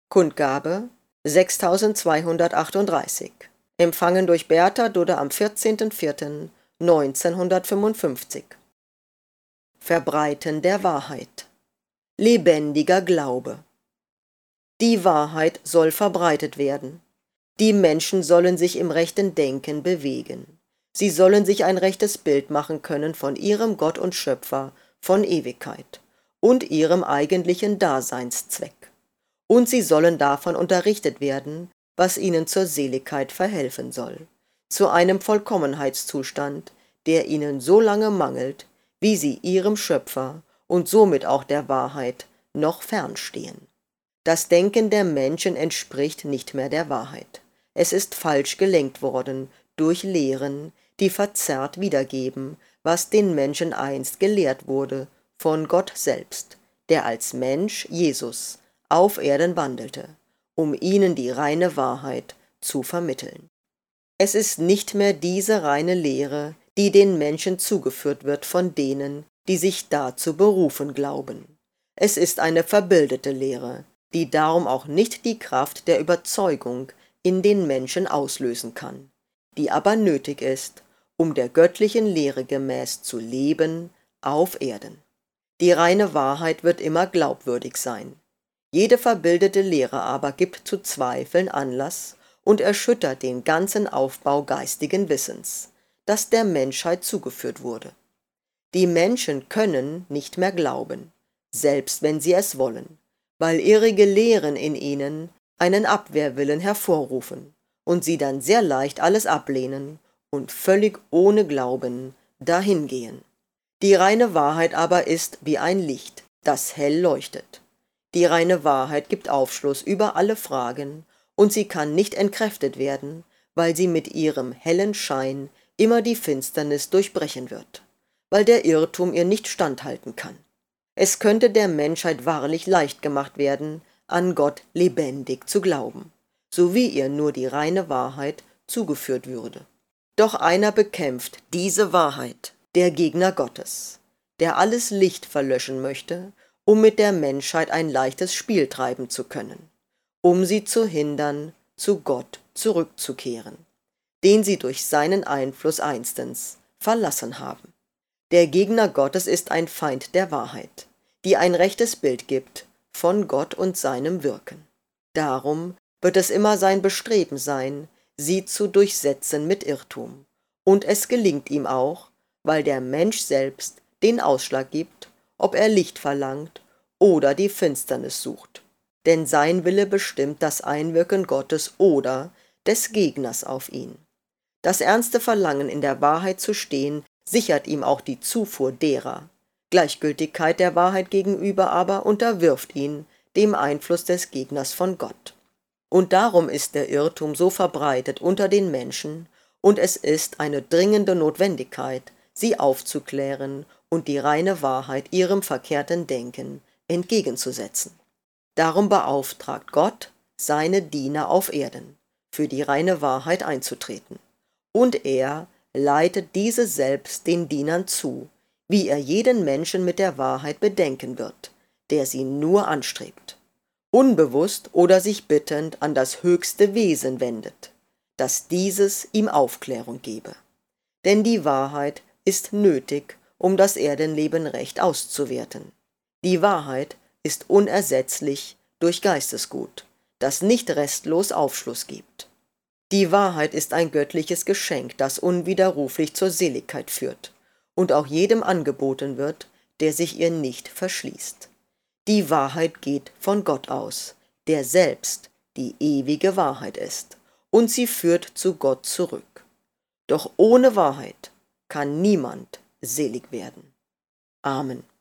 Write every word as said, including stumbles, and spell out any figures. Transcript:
Kundgabe sechstausendzweihundertachtunddreißig. Empfangen durch Bertha Dudde am vierzehnten vierten neunzehnhundertfünfundfünfzig. Verbreiten der Wahrheit. Lebendiger Glaube. Die Wahrheit soll verbreitet werden. Die Menschen sollen sich im rechten Denken bewegen. Sie sollen sich ein rechtes Bild machen können von ihrem Gott und Schöpfer von Ewigkeit und ihrem eigentlichen Daseinszweck. Und sie sollen davon unterrichtet werden, was ihnen zur Seligkeit verhelfen soll, zu einem Vollkommenheitszustand, der ihnen so lange mangelt, wie sie ihrem Schöpfer und somit auch der Wahrheit noch fernstehen. Das Denken der Menschen entspricht nicht mehr der Wahrheit. Es ist falsch gelenkt worden durch Lehren, die verzerrt wiedergeben, was den Menschen einst gelehrt wurde von Gott selbst, der als Mensch Jesus auf Erden wandelte, um ihnen die reine Wahrheit zu vermitteln. Es ist nicht mehr diese reine Lehre, die den Menschen zugeführt wird von denen, die sich dazu berufen glauben. Es ist eine verbildete Lehre, die darum auch nicht die Kraft der Überzeugung in den Menschen auslösen kann, die aber nötig ist, um der göttlichen Lehre gemäß zu leben auf Erden. Die reine Wahrheit wird immer glaubwürdig sein. Jede verbildete Lehre aber gibt zu Zweifeln Anlass und erschüttert den ganzen Aufbau geistigen Wissens, das der Menschheit zugeführt wurde. Die Menschen können nicht mehr glauben, selbst wenn sie es wollen, weil irrige Lehren in ihnen einen Abwehrwillen hervorrufen und sie dann sehr leicht alles ablehnen und völlig ohne Glauben dahingehen. Die reine Wahrheit aber ist wie ein Licht, das hell leuchtet. Die reine Wahrheit gibt Aufschluss über alle Fragen, und sie kann nicht entkräftet werden, weil sie mit ihrem hellen Schein immer die Finsternis durchbrechen wird, weil der Irrtum ihr nicht standhalten kann. Es könnte der Menschheit wahrlich leicht gemacht werden, an Gott lebendig zu glauben, so wie ihr nur die reine Wahrheit zugeführt würde. Doch einer bekämpft diese Wahrheit, der Gegner Gottes, der alles Licht verlöschen möchte, um mit der Menschheit ein leichtes Spiel treiben zu können, um sie zu hindern, zu Gott zurückzukehren, den sie durch seinen Einfluss einstens verlassen haben. Der Gegner Gottes ist ein Feind der Wahrheit, die ein rechtes Bild gibt von Gott und seinem Wirken. Darum wird es immer sein Bestreben sein, sie zu durchsetzen mit Irrtum, und es gelingt ihm auch, weil der Mensch selbst den Ausschlag gibt, ob er Licht verlangt oder die Finsternis sucht. Denn sein Wille bestimmt das Einwirken Gottes oder des Gegners auf ihn. Das ernste Verlangen, in der Wahrheit zu stehen, sichert ihm auch die Zufuhr derer. Gleichgültigkeit der Wahrheit gegenüber aber unterwirft ihn dem Einfluss des Gegners von Gott. Und darum ist der Irrtum so verbreitet unter den Menschen, und es ist eine dringende Notwendigkeit, sie aufzuklären und die reine Wahrheit ihrem verkehrten Denken entgegenzusetzen. Darum beauftragt Gott seine Diener auf Erden, für die reine Wahrheit einzutreten. Und er leitet diese selbst den Dienern zu, wie er jeden Menschen mit der Wahrheit bedenken wird, der sie nur anstrebt, unbewusst oder sich bittend an das höchste Wesen wendet, dass dieses ihm Aufklärung gebe. Denn die Wahrheit ist nötig, um das Erdenleben recht auszuwerten. Die Wahrheit ist unersetzlich durch Geistesgut, das nicht restlos Aufschluss gibt. Die Wahrheit ist ein göttliches Geschenk, das unwiderruflich zur Seligkeit führt und auch jedem angeboten wird, der sich ihr nicht verschließt. Die Wahrheit geht von Gott aus, der selbst die ewige Wahrheit ist, und sie führt zu Gott zurück. Doch ohne Wahrheit kann niemand selig werden. Amen.